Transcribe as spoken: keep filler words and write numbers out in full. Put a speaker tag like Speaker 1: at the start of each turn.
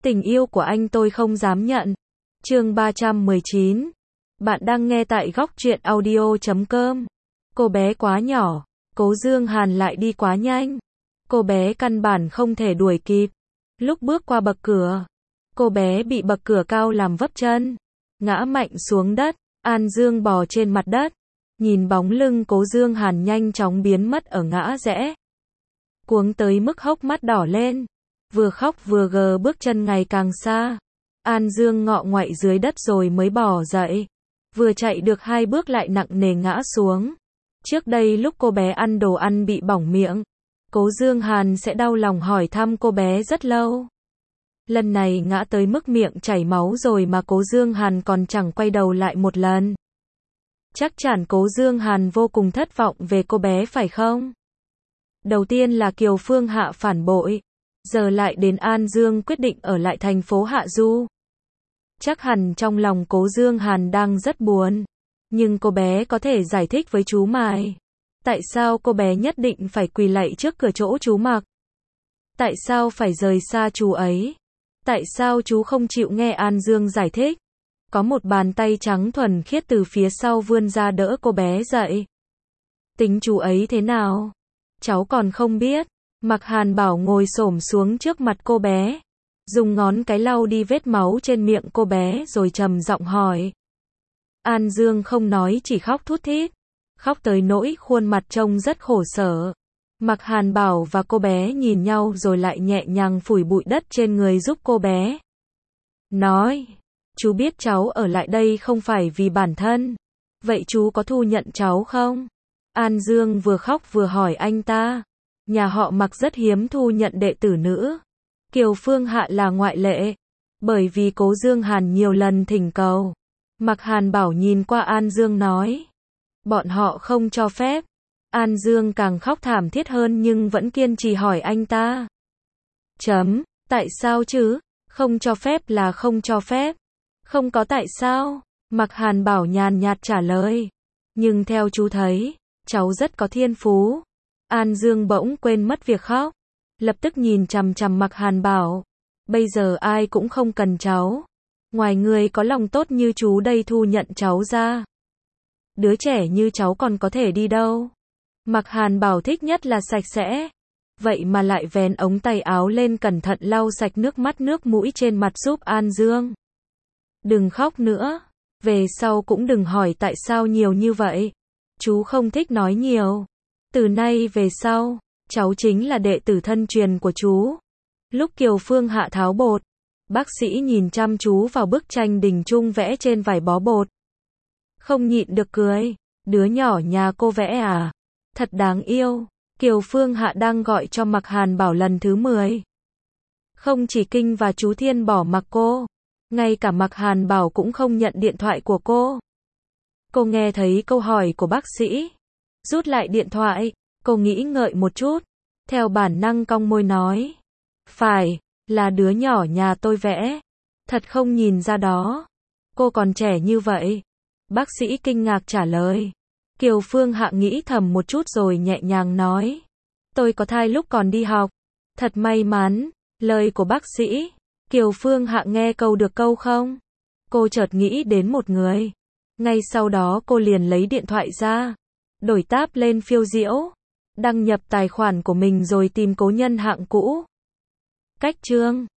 Speaker 1: Tình yêu của anh tôi không dám nhận. Chương ba trăm mười chín. Bạn đang nghe tại góc truyện audio chấm com. Cô bé quá nhỏ, Cố Dương Hàn lại đi quá nhanh. Cô bé căn bản không thể đuổi kịp. Lúc bước qua bậc cửa, cô bé bị bậc cửa cao làm vấp chân, ngã mạnh xuống đất. An Dương bò trên mặt đất, nhìn bóng lưng Cố Dương Hàn nhanh chóng biến mất ở ngã rẽ. Cuống tới mức hốc mắt đỏ lên, vừa khóc vừa gờ bước chân ngày càng xa. An Dương ngọ ngoại dưới đất rồi mới bò dậy. Vừa chạy được hai bước lại nặng nề ngã xuống. Trước đây lúc cô bé ăn đồ ăn bị bỏng miệng, Cố Dương Hàn sẽ đau lòng hỏi thăm cô bé rất lâu. Lần này ngã tới mức miệng chảy máu rồi mà Cố Dương Hàn còn chẳng quay đầu lại một lần. Chắc chắn Cố Dương Hàn vô cùng thất vọng về cô bé phải không? Đầu tiên là Kiều Phương Hạ phản bội, giờ lại đến An Dương quyết định ở lại thành phố Hạ Du. Chắc hẳn trong lòng Cố Dương Hàn đang rất buồn. Nhưng cô bé có thể giải thích với chú Mài. Tại sao cô bé nhất định phải quỳ lạy trước cửa chỗ chú mặc? Tại sao phải rời xa chú ấy? Tại sao chú không chịu nghe An Dương giải thích? Có một bàn tay trắng thuần khiết từ phía sau vươn ra đỡ cô bé dậy. Tính chú ấy thế nào? Cháu còn không biết. Mạc Hàn Bảo ngồi xổm xuống trước mặt cô bé, dùng ngón cái lau đi vết máu trên miệng cô bé rồi trầm giọng hỏi. An Dương không nói, chỉ khóc thút thít, khóc tới nỗi khuôn mặt trông rất khổ sở. Mạc Hàn Bảo và cô bé nhìn nhau rồi lại nhẹ nhàng phủi bụi đất trên người giúp cô bé. Nói, chú biết cháu ở lại đây không phải vì bản thân. Vậy chú có thu nhận cháu không? An Dương vừa khóc vừa hỏi anh ta. Nhà họ Mạc rất hiếm thu nhận đệ tử nữ. Kiều Phương Hạ là ngoại lệ. Bởi vì Cố Dương Hàn nhiều lần thỉnh cầu. Mạc Hàn Bảo nhìn qua An Dương nói. Bọn họ không cho phép. An Dương càng khóc thảm thiết hơn nhưng vẫn kiên trì hỏi anh ta. Chấm, tại sao chứ? Không cho phép là không cho phép. Không có tại sao? Mạc Hàn Bảo nhàn nhạt trả lời. Nhưng theo chú thấy, cháu rất có thiên phú. An Dương bỗng quên mất việc khóc, lập tức nhìn chằm chằm Mạc Hàn Bảo. Bây giờ ai cũng không cần cháu. Ngoài người có lòng tốt như chú đây thu nhận cháu ra. Đứa trẻ như cháu còn có thể đi đâu? Mạc Hàn Bảo thích nhất là sạch sẽ. Vậy mà lại vén ống tay áo lên cẩn thận lau sạch nước mắt nước mũi trên mặt giúp An Dương. Đừng khóc nữa. Về sau cũng đừng hỏi tại sao nhiều như vậy. Chú không thích nói nhiều. Từ nay về sau, cháu chính là đệ tử thân truyền của chú. Lúc Kiều Phương Hạ tháo bột, bác sĩ nhìn chăm chú vào bức tranh đình trung vẽ trên vải bó bột. Không nhịn được cười. Đứa nhỏ nhà cô vẽ à? Thật đáng yêu. Kiều Phương Hạ đang gọi cho Mạc Hàn Bảo lần thứ mười. Không chỉ Kinh và chú Thiên bỏ mặc cô, ngay cả Mạc Hàn Bảo cũng không nhận điện thoại của cô. Cô nghe thấy câu hỏi của bác sĩ, rút lại điện thoại. Cô nghĩ ngợi một chút, theo bản năng cong môi nói. Phải, là đứa nhỏ nhà tôi vẽ. Thật không nhìn ra đó. Cô còn trẻ như vậy. Bác sĩ kinh ngạc trả lời. Kiều Phương Hạ nghĩ thầm một chút rồi nhẹ nhàng nói. Tôi có thai lúc còn đi học. Thật may mắn. Lời của bác sĩ. Kiều Phương Hạ nghe câu được câu không? Cô chợt nghĩ đến một người. Ngay sau đó cô liền lấy điện thoại ra, đổi tab lên phiêu diễu, đăng nhập tài khoản của mình rồi tìm cố nhân hạng cũ. Cách chương